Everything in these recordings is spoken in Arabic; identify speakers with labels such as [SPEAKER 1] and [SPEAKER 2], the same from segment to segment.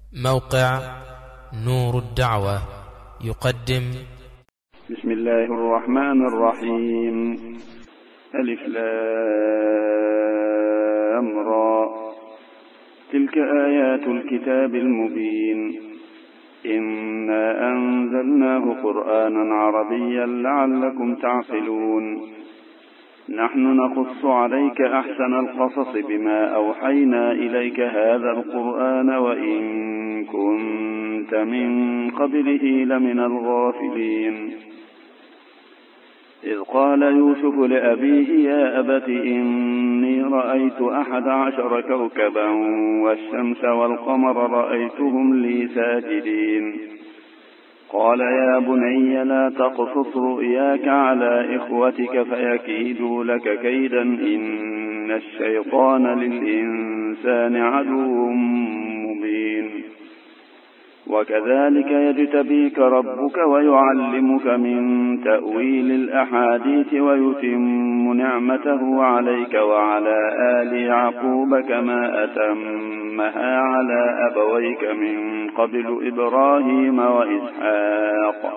[SPEAKER 1] موقع نور الدعوة يقدم.
[SPEAKER 2] بسم الله الرحمن الرحيم. ألف لام را. تلك آيات الكتاب المبين. إنا أنزلناه قرآنا عربيا لعلكم تعقلون. نحن نقص عليك أحسن القصص بما أوحينا إليك هذا القرآن وإن كنت من قبله لمن الغافلين. إذ قال يوسف لأبيه يا أبت إني رأيت 11 كوكبا والشمس والقمر رأيتهم لي ساجدين. قال يا بني لا تقصص رؤياك على إخوتك فيكيدوا لك كيدا إن الشيطان للإنسان عدو مبين. وكذلك يجتبيك ربك ويعلمك من تأويل الأحاديث ويتم نعمته عليك وعلى آل يعقوب كما أتمها على أبويك من قبل إبراهيم وإسحاق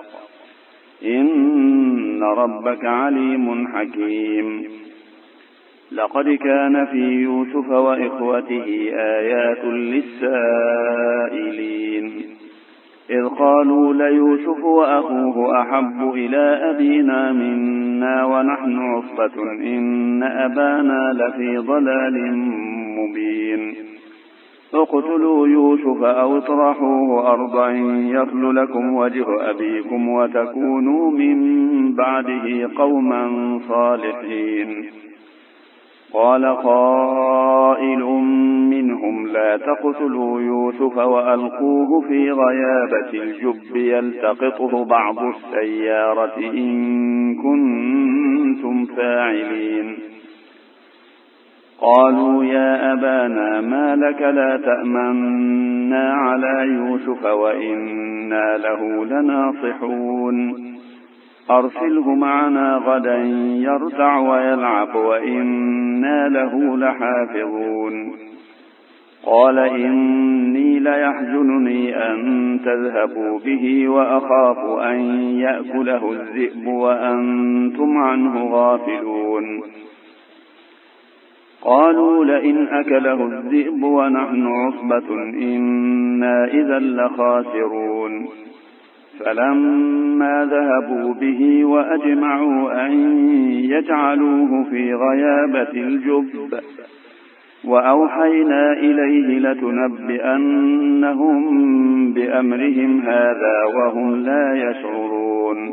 [SPEAKER 2] إن ربك عليم حكيم. لقد كان في يوسف وإخوته آيات للسائلين إذ قالوا ليوسف وأخوه أحب إلى أبينا منا ونحن عصبة إن أبانا لفي ضلال مبين. اقتلوا يوسف أو اطرحوه أرضا يخل لكم وجه أبيكم وتكونوا من بعده قوما صالحين. قال قائل منهم لا تقتلوا يوسف وألقوه في غيابة الجب يلتقطه بعض السيارة إن كنتم فاعلين. قالوا يا أبانا ما لك لا تأمنا على يوسف وإنا له لناصحون. أرسله معنا غدا يرتع ويلعب وإنا له لحافظون. قال إني ليحزنني أن تذهبوا به وأخاف أن يأكله الذئب وأنتم عنه غافلون. قالوا لئن أكله الذئب ونحن عصبة إنا إذا لخاسرون. فلما ذهبوا به وأجمعوا أن يجعلوه في غيابة الجب وأوحينا إليه لتنبئنهم بأمرهم هذا وهم لا يشعرون.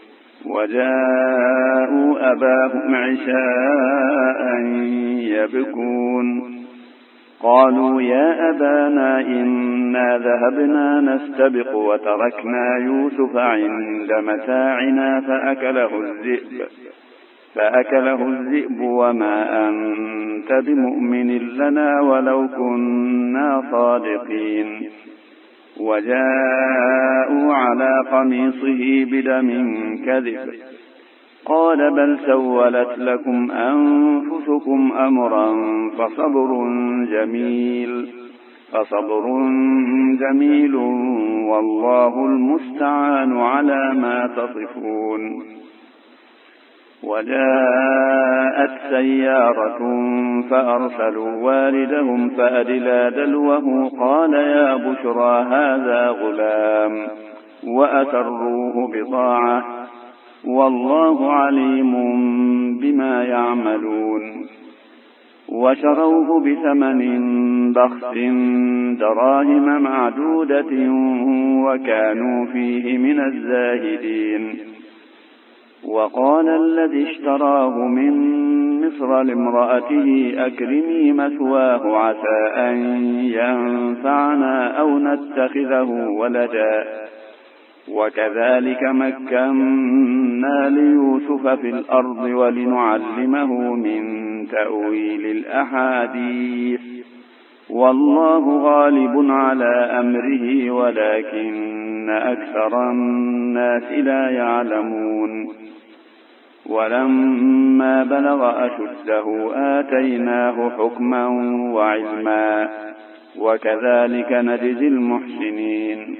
[SPEAKER 2] وجاءوا أباهم عشاء يبكون. قالوا يا أبانا إنا ذهبنا نستبق وتركنا يوسف عند متاعنا فأكله الذئب وما أنت بمؤمن لنا ولو كنا صادقين. وجاءوا على قميصه بدم كذب قال بل سولت لكم أنفسكم أمرا فصبر جميل والله المستعان على ما تصفون. وجاءت سيارة فأرسلوا واردهم فأدلى دلوه قال يا بشرى هذا غلام وأسروه بضاعة والله عليم بما يعملون. وشروه بثمن بخس دراهم معدودة وكانوا فيه من الزاهدين. وقال الذي اشتراه من مصر لامرأته أكرمي مثواه عسى أن ينفعنا أو نتخذه ولدا. وكذلك مكنا ليوسف في الأرض ولنعلمه من تأويل الأحاديث والله غالب على أمره ولكن أكثر الناس لا يعلمون. ولما بلغ أشده آتيناه حكما وعلما وكذلك نجزي المحسنين.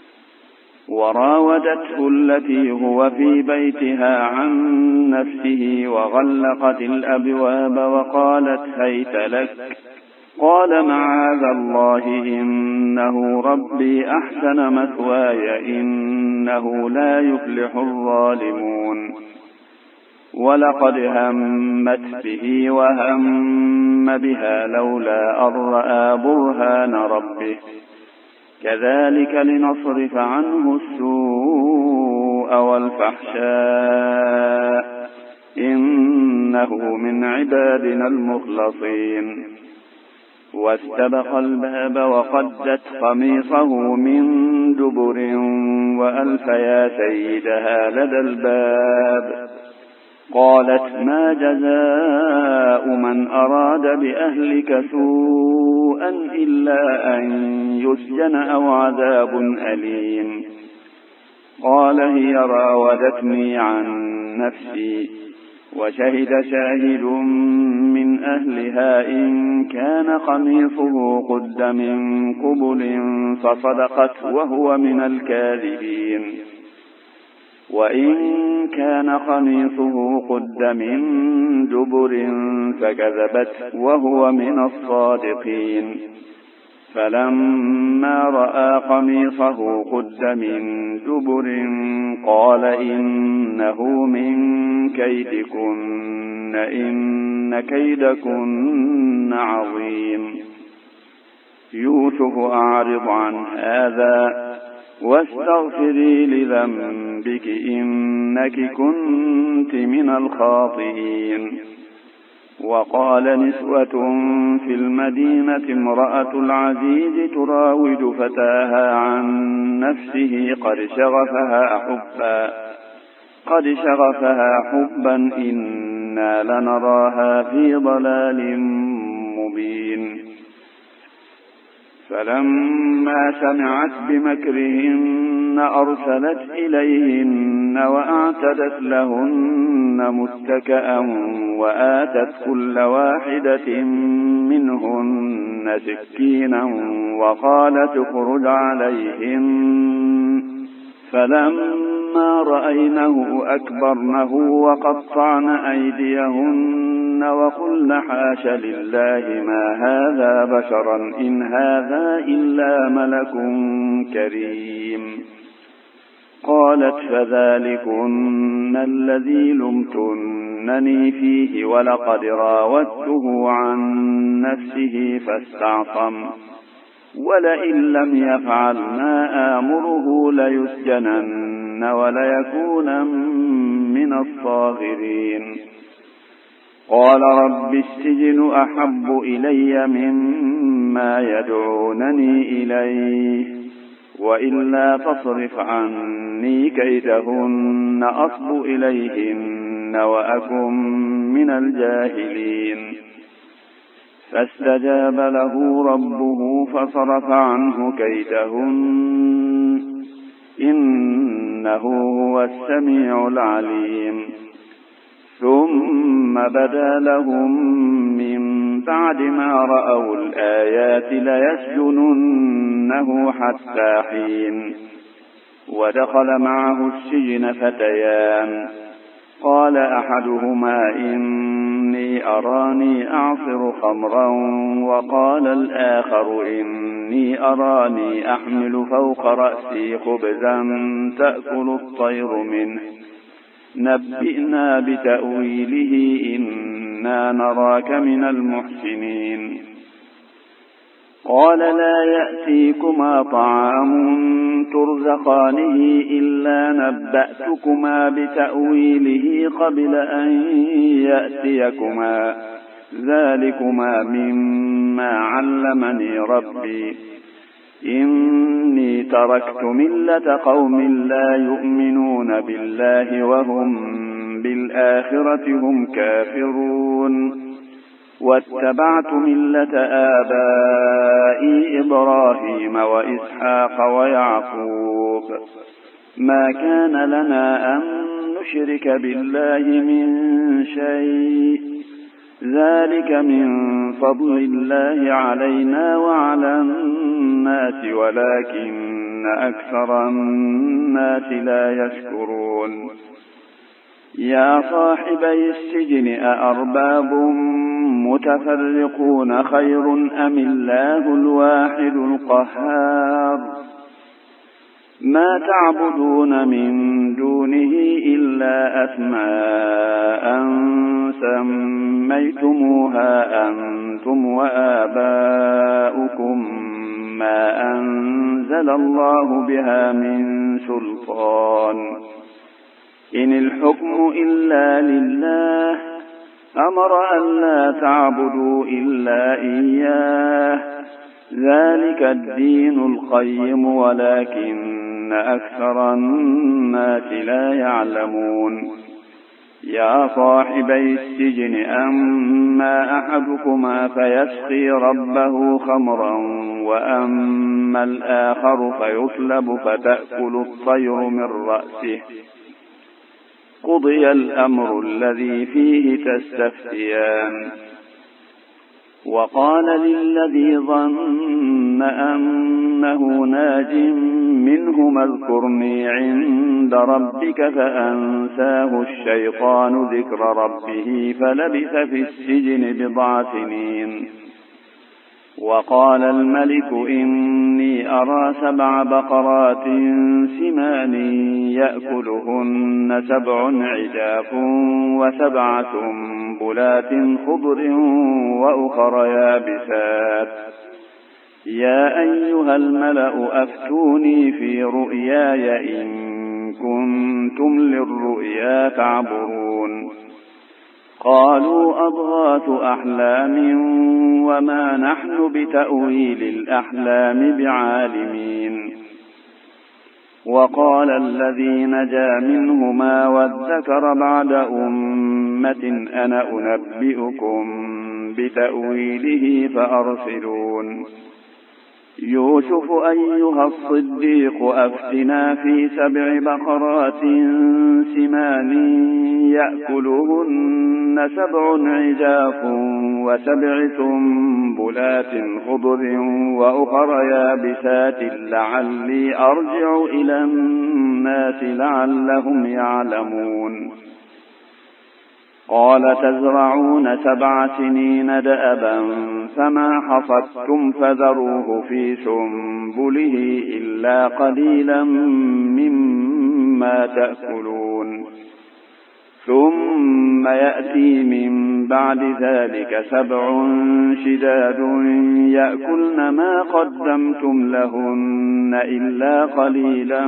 [SPEAKER 2] وراودته التي هو في بيتها عن نفسه وغلقت الأبواب وقالت هيت لك، قال معاذ الله إنه ربي أحسن مثواي إنه لا يفلح الظالمون. ولقد همت به وهم بها لولا أن رأى برهان ربه كذلك لنصرف عنه السوء والفحشاء إنه من عبادنا المخلصين. واستبق الباب وقدت قميصه من دبر وألف يا سيدها لدى الباب. قالت ما جزاء من أراد بأهلك سوءا إلا أن يسجن أو عذاب أليم. قال هي راودتني عن نفسي وشهد شاهد من أهلها إن كان قميصه قد من قبل فصدقت وهو من الكاذبين وإن كان قميصه قد من دبر فكذبت وهو من الصادقين. فلما رأى قميصه قد من دبر قال إنه من كيدكن إن كيدكن عظيم. يوسف أعرض عن هذا واستغفري لذنبك إنك كنت من الخاطئين. وقال نسوة في المدينة امرأة العزيز تراود فتاها عن نفسه قد شغفها حبا إنا لنراها في ضلال مبين. فلما سمعت بمكرهن أرسلت إليهن وأعتدت لهن متكئا وآتت كل واحدة منهن سكينا وقالت اخرج عليهن. فلما رأينه أكبرنه وقطعن أيديهن وقلن حاش لله ما هذا بشرا إن هذا إلا ملك كريم. قالت فذلكن الذي لمتنني فيه ولقد راودته عن نفسه فاستعصم ولئن لم يفعل ما آمره ليسجنن وليكون من الصاغرين. قال رب السجن أحب إلي مما يدعونني إليه وإلا تصرف عني كيدهن أصب إليهن وأكن من الجاهلين. فاستجاب له ربه فصرف عنه كيدهن إنه هو السميع العليم. ثم بدا لهم من بعد ما رأوا الآيات ليسجننه حتى حين. ودخل معه السجن فتيان قال أحدهما إني أراني أعصر خمرا وقال الآخر إني أراني أحمل فوق رأسي خبزا تأكل الطير منه نبئنا بتأويله إنا نراك من المحسنين. قال لا يأتيكما طعام ترزقانه إلا نبأتكما بتأويله قبل أن يأتيكما ذلكما مما علمني ربي إني تركت ملة قوم لا يؤمنون بالله وهم بالآخرة هم كافرون واتبعت ملة آبائي إبراهيم وإسحاق ويعقوب ما كان لنا أن نشرك بالله من شيء ذلك من فضل الله علينا وعلى الناس ولكن أكثر الناس لا يشكرون يا صاحبي السجن أأرباب متفرقون خير أم الله الواحد القهار ما تعبدون من دونه إلا أسماء سميتموها أنتم وآباؤكم ما أنزل الله بها من سلطان إن الحكم إلا لله أمر أن لا تعبدوا إلا إياه ذلك الدين القيم ولكن أكثر الناس لا يعلمون يا صاحبي السجن أما أحدكما فيسقي ربه خمرا وأما الآخر فيصلب فتأكل الطير من رأسه قضي الأمر الذي فيه تستفتيان وقال للذي ظن أنه ناج منهما اذكرني عند ربك فأنساه الشيطان ذكر ربه فلبث في السجن بضع سنين وقال الملك إني أرى 7 بقرات سمان يأكلهن 7 عجاف و7 سنبلات خضر وأخر يابسات يا أيها الملأ أفتوني في رؤياي إن كنتم للرؤيا تعبرون قالوا أضغاث أحلام وما نحن بتأويل الأحلام بعالمين وقال الذي نجا منهما وادكر بعد أمة أنا أنبئكم بتأويله فأرسلون يوسف أيها الصديق أفتنا في 7 بقرات سمان يأكلهن 7 عجاف و7 سنبلات خضر وأخر يابسات لعلي أرجع إلى الناس لعلهم يعلمون قال تزرعون 7 سنين دأبا فما حصدتم فذروه في سنبله إلا قليلا مما تأكلون ثم يأتي من بعد ذلك 7 شداد يأكلن ما قدمتم لهن إلا قليلا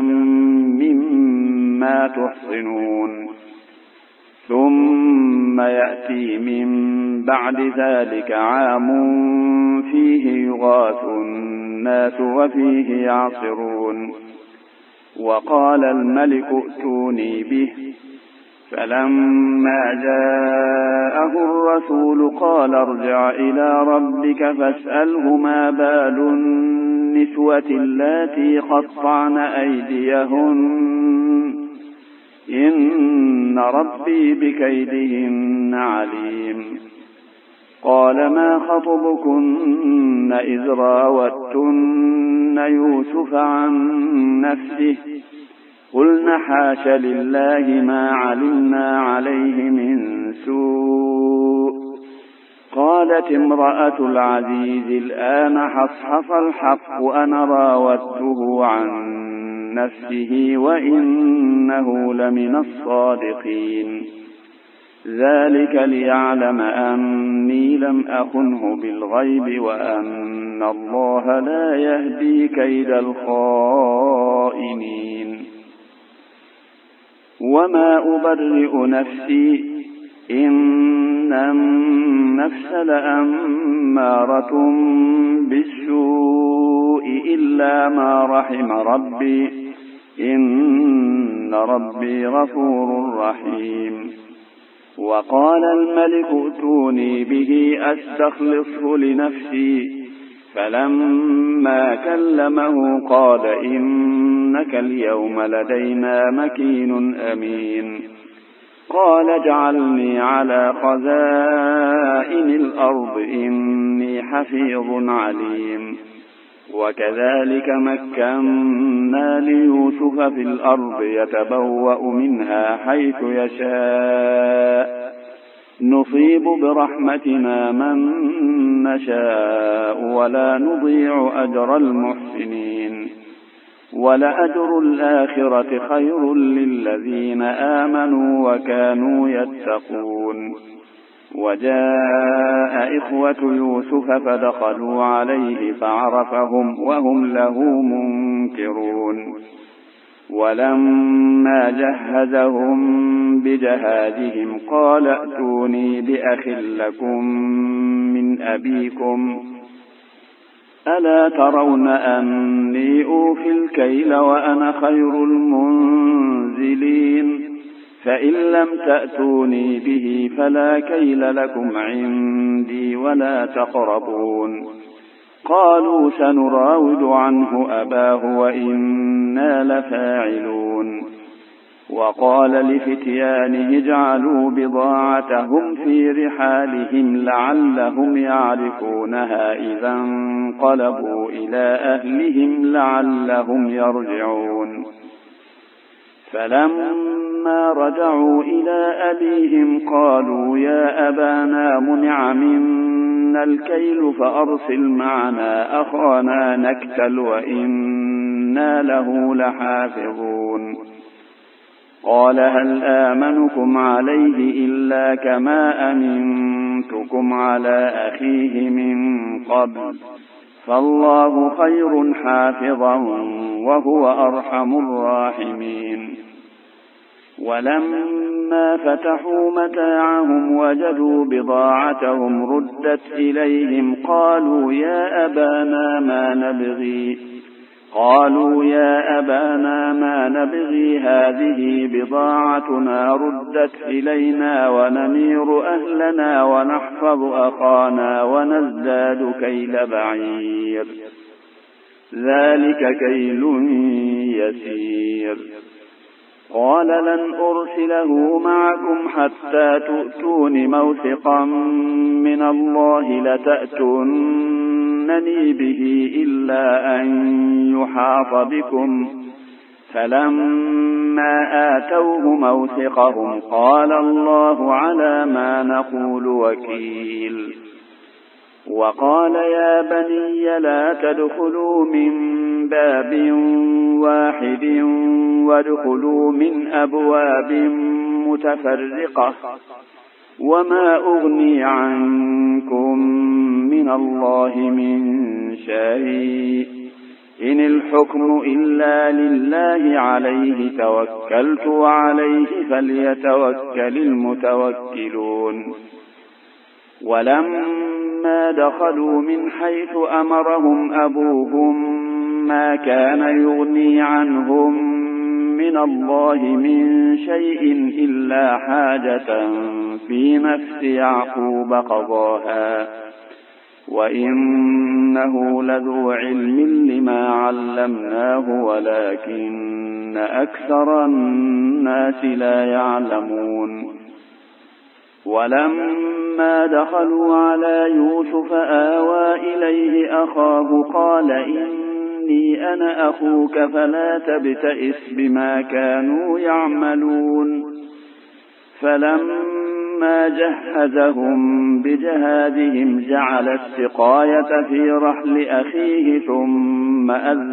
[SPEAKER 2] مما تحصنون ثم يأتي من بعد ذلك عام فيه يغاث الناس وفيه يعصرون وقال الملك ائتوني به فلما جاءه الرسول قال ارجع إلى ربك فاسأله ما بال النسوة اللاتي قطعن أيديهن إن ربي بكيدهن عليم قال ما خطبكن إذ راوتن يوسف عن نفسه قلن حاش لله ما علمنا عليه من سوء قالت امرأة العزيز الآن حصحص الحق أنا راودته عن نفسه وإنه لمن الصادقين ذلك ليعلم أني لم أخنه بالغيب وأن الله لا يهدي كيد الخائنين وما أبرئ نفسي إن النفس لأمارة بالسوء إلا ما رحم ربي إن ربي غفور رحيم وقال الملك ائتوني به أستخلصه لنفسي فلما كلمه قال إنك اليوم لدينا مكين أمين قال اجعلني على خزائن الأرض إني حفيظ عليم. وكذلك مكنا ليوسف في الأرض يتبوأ منها حيث يشاء نصيب برحمتنا من نشاء ولا نضيع أجر المحسنين ولأجر الآخرة خير للذين آمنوا وكانوا يتقون. وجاء إخوة يوسف فدخلوا عليه فعرفهم وهم له منكرون. ولما جهزهم بجهازهم قال ائتوني بأخ لكم من أبيكم ألا ترون أني أوفي الكيل وأنا خير المنزلين فإن لم تأتوني به فلا كيل لكم عندي ولا تقربون. قالوا سنراود عنه أباه وإنا لفاعلون. وقال لفتيانه اجعلوا بضاعتهم في رحالهم لعلهم يعرفونها إذا انقلبوا إلى أهلهم لعلهم يرجعون. فلما رجعوا إلى أبيهم قالوا يا أبانا منع منا الكيل فأرسل معنا أخانا نكتل وإنا له لحافظون. قال هل آمنكم عليه إلا كما أمنتكم على أخيه من قبل فالله خير حافظا وهو أرحم الراحمين. ولما فتحوا متاعهم وجدوا بضاعتهم ردت إليهم قالوا يا أبانا ما نبغي هذه بضاعتنا ردت إلينا ونمير أهلنا ونحفظ أخانا ونزداد كيل بعير ذلك كيل يسير. قال لن أرسله معكم حتى تؤتون موثقا من الله لتأتونني به إلا أن يحاط بكم. فلما آتوه موثقهم قال الله على ما نقول وكيل. وقال يا بني لا تدخلوا من باب واحد وادخلوا من أبواب متفرقة وما أغني عنكم من الله من شيء إن الحكم إلا لله عليه توكلت وعليه فليتوكل المتوكلون. ولما دخلوا من حيث أمرهم أبوهم ما كان يغني عنهم من الله من شيء إلا حاجة في نفس يعقوب قضاها وإنه لذو علم لما علمناه ولكن أكثر الناس لا يعلمون. ولما دخلوا على يوسف آوى إليه أخاه قال إني أنا أخوك فلا تبتئس بما كانوا يعملون. فلما جهزهم بجهازهم جعل السقاية في رحل أخيه ثم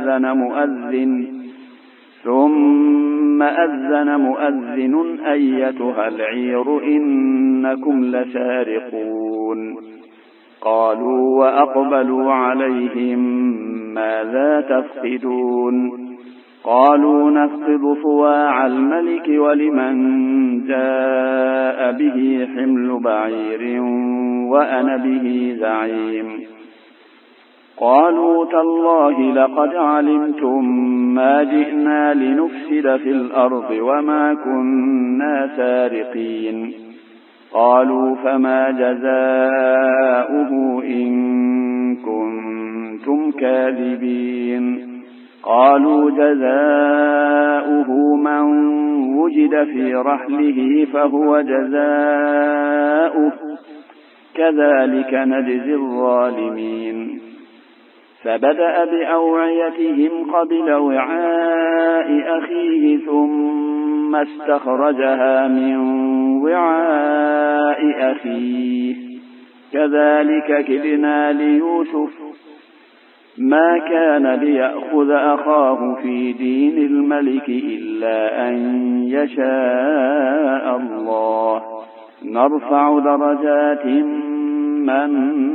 [SPEAKER 2] أذن مؤذن أيتها العير إنكم لسارقون. قالوا وأقبلوا عليهم ماذا تفقدون. قالوا نفقد صواع الملك ولمن جاء به حمل بعير وأنا به زعيم. قالوا تالله لقد علمتم ما جئنا لنفسد في الأرض وما كنا سارقين. قالوا فما جزاؤه إن كنتم كاذبين. قالوا جزاؤه من وجد في رحله فهو جزاؤه كذلك نجزي الظالمين. فبدأ بأوعيتهم قبل وعاء أخيه ثم استخرجها من وعاء أخيه كذلك كدنا ليوسف ما كان ليأخذ أخاه في دين الملك إلا أن يشاء الله نرفع درجات من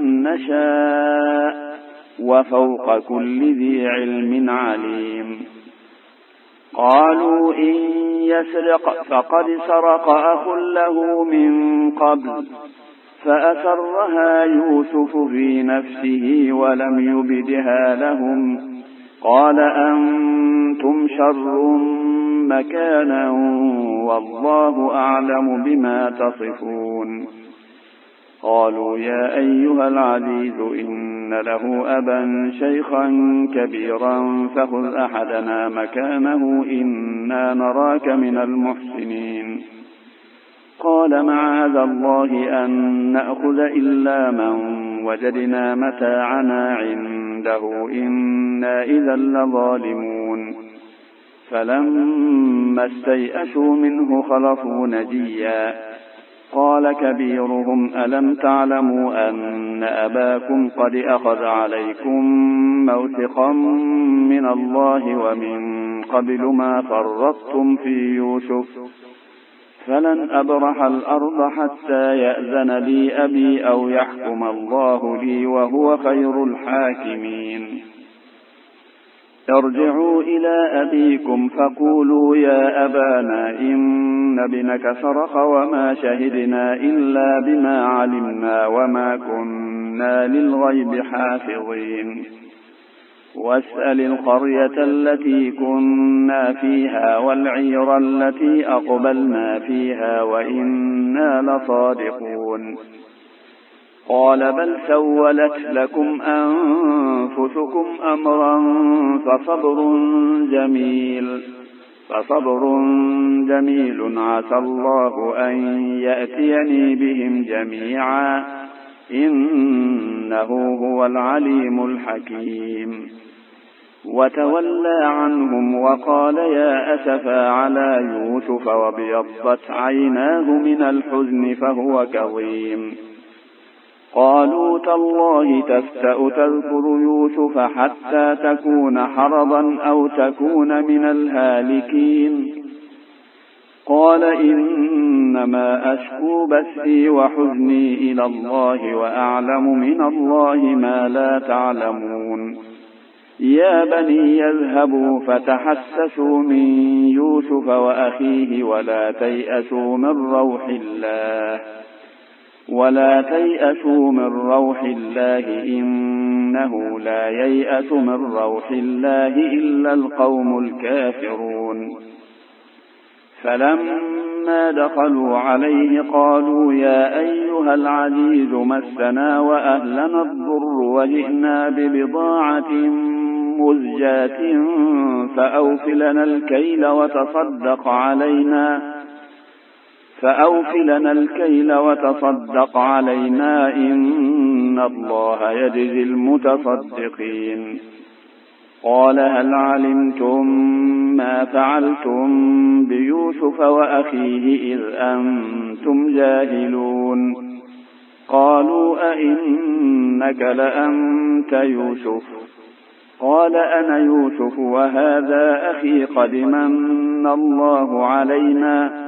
[SPEAKER 2] نشاء وفوق كل ذي علم عليم. قالوا إن يسرق فقد سرق أخ له من قبل فأسرها يوسف في نفسه ولم يبدها لهم قال أنتم شر مكانا والله أعلم بما تصفون. قالوا يا أيها العزيز إن له أبا شيخا كبيرا فخذ أحدنا مكانه إنا نراك من المحسنين. قال معاذ الله أن نأخذ إلا من وجدنا متاعنا عنده إنا إذا لظالمون. فلما استيئسوا منه خلصوا نجيا قال كبيرهم ألم تعلموا أن أباكم قد أخذ عليكم موثقا من الله ومن قبل ما فرطتم في يوسف فلن أبرح الأرض حتى يأذن لي أبي أو يحكم الله لي وهو خير الحاكمين. ارجعوا إلى أبيكم فقولوا يا أبانا إن ابنك سرق وما شهدنا إلا بما علمنا وما كنا للغيب حافظين. واسأل القرية التي كنا فيها والعير التي أقبلنا فيها وإنا لصادقون. قال بل سولت لكم أنفسكم أمرا فصبر جميل عسى الله أن يأتيني بهم جميعا إنه هو العليم الحكيم. وتولى عنهم وقال يا أسفا على يوسف وابيضت عيناه من الحزن فهو كظيم. قالوا تالله تفتأ تذكر يوسف حتى تكون حرضا أو تكون من الهالكين. قال إنما أشكو بثي وحزني إلى الله وأعلم من الله ما لا تعلمون. يا بني يذهبوا فتحسسوا من يوسف وأخيه ولا تيأسوا من روح الله إنه لا ييأس من روح الله إلا القوم الكافرون. فلما دخلوا عليه قالوا يا أيها العزيز مسنا وأهلنا الضر وجئنا ببضاعة مزجاة فأوف لنا الكيل وتصدق علينا إن الله يجزي المتصدقين. قال هل علمتم ما فعلتم بيوسف وأخيه إذ أنتم جاهلون. قالوا أئنك لأنت يوسف قال أنا يوسف وهذا أخي قد من الله علينا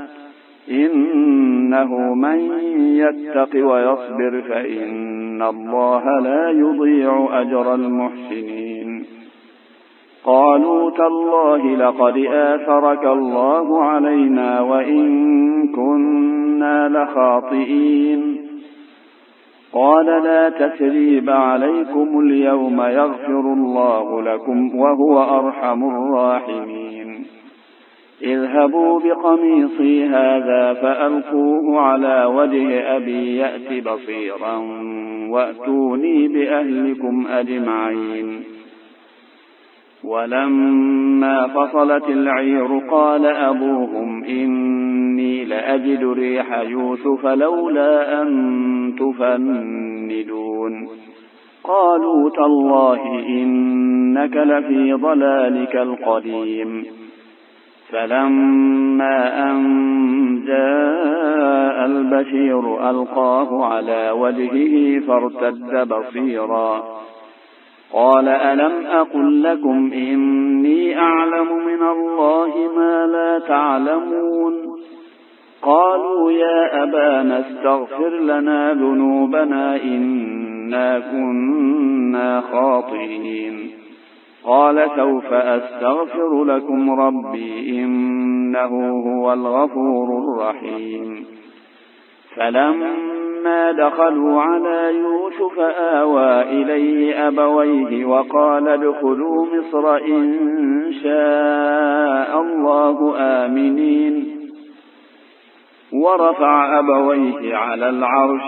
[SPEAKER 2] إنه من يتق ويصبر فإن الله لا يضيع أجر المحسنين. قالوا تالله لقد آثرك الله علينا وإن كنا لخاطئين. قال لا تثريب عليكم اليوم يغفر الله لكم وهو أرحم الراحمين. اذهبوا بقميصي هذا فألقوه على وجه أبي يأت بصيرا وأتوني بأهلكم أجمعين. ولما فصلت العير قال أبوهم إني لأجد ريح يوسف لولا أن تفندون قالوا تالله إنك لفي ضلالك القديم فلما أن جاء البشير ألقاه على وجهه فارتد بصيرا قال ألم أقل لكم إني أعلم من الله ما لا تعلمون قالوا يا أبانا استغفر لنا ذنوبنا إنا كنا خاطئين قال سوف أستغفر لكم ربي إنه هو الغفور الرحيم فلما دخلوا على يوسف آوى إليه أبويه وقال ادخلوا مصر إن شاء الله آمنين ورفع أبويه على العرش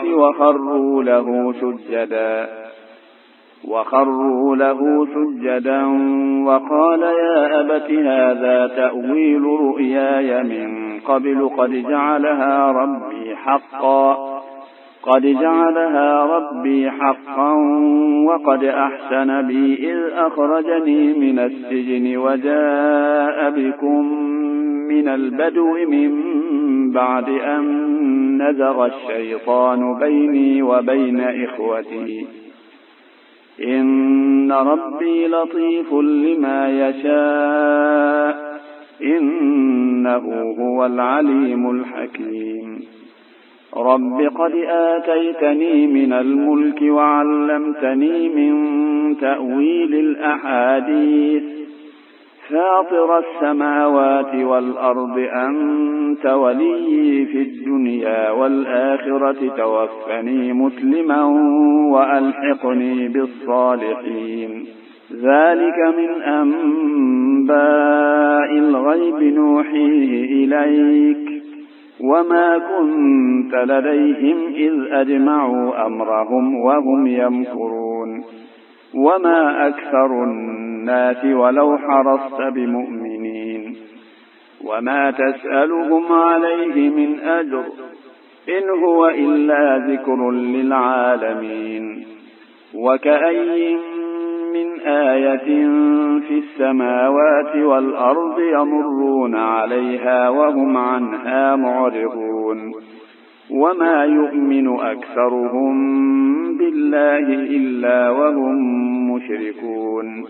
[SPEAKER 2] وخروا له سجدا وقال يا أبت هذا تأويل رؤياي من قبل قد جعلها ربي حقا وقد أحسن بي إذ أخرجني من السجن وجاء بكم من البدو من بعد أن نزغ الشيطان بيني وبين إخوتي إن ربي لطيف لما يشاء إنه هو العليم الحكيم رب قد آتيتني من الملك وعلمتني من تأويل الأحاديث فاطر السماوات والأرض أنت ولي في الدنيا والآخرة توفني مسلما وألحقني بالصالحين ذلك من أنباء الغيب نوحيه إليك وما كنت لديهم إذ أجمعوا أمرهم وهم يمكرون وما أكثر الناس ولو حرصت بمؤمنين وما تسألهم عليه من أجر إن هو إلا ذكر للعالمين وكأي من آية في السماوات والأرض يمرون عليها وهم عنها معرضون وما يؤمن أكثرهم بالله إلا وهم مشركون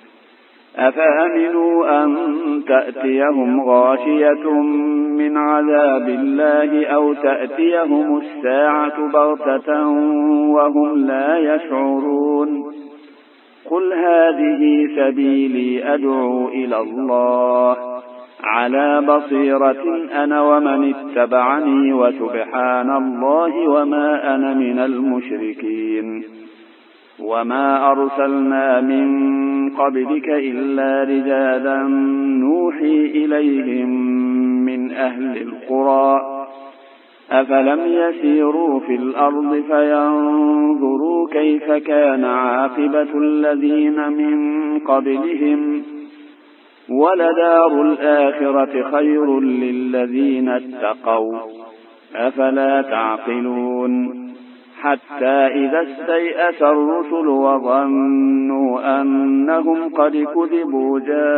[SPEAKER 2] أفأمنوا أن تأتيهم غاشية من عذاب الله أو تأتيهم الساعة بغتة وهم لا يشعرون قل هذه سبيلي أدعو إلى الله على بصيرة أنا ومن اتبعني وسبحان الله وما أنا من المشركين وما أرسلنا من قبلك إلا رجالا نوحي إليهم من أهل القرى أفلم يسيروا في الأرض فينظروا كيف كان عاقبة الذين من قبلهم ولدار الآخرة خير للذين اتقوا أفلا تعقلون حتى إذا استيأس الرسل وظنوا أنهم قد كذبوا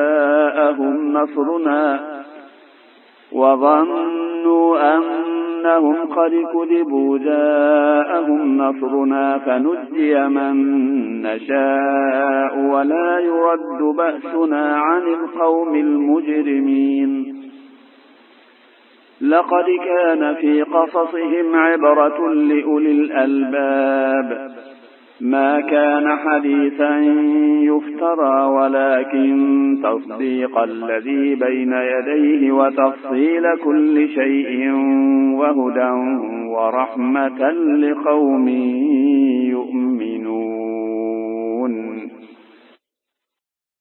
[SPEAKER 2] جاءهم نصرنا فنجي من نشاء ولا يرد بأسنا عن القوم المجرمين لقد كان في قصصهم عبرة لأولي الألباب ما كان حديثا يفترى ولكن تصديق الذي بين يديه وتفصيل كل شيء وهدى ورحمة لقوم يؤمنون